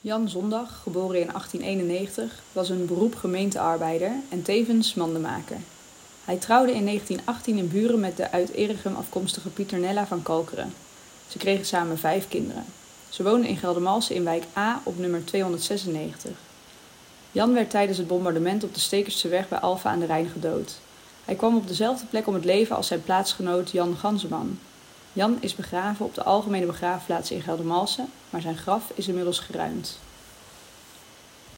Jan Zondag, geboren in 1891, was een beroep gemeentearbeider en tevens mandemaker. Hij trouwde in 1918 in Buren met de uit Erichem afkomstige Pieternella van Kalkeren. Ze kregen samen 5 kinderen. Ze woonden in Geldermalsen in wijk A op nummer 296. Jan werd tijdens het bombardement op de Stekertseweg bij Alphen aan de Rijn gedood. Hij kwam op dezelfde plek om het leven als zijn plaatsgenoot Jan Ganzeman. Jan is begraven op de Algemene Begraafplaats in Geldermalsen, maar zijn graf is inmiddels geruimd.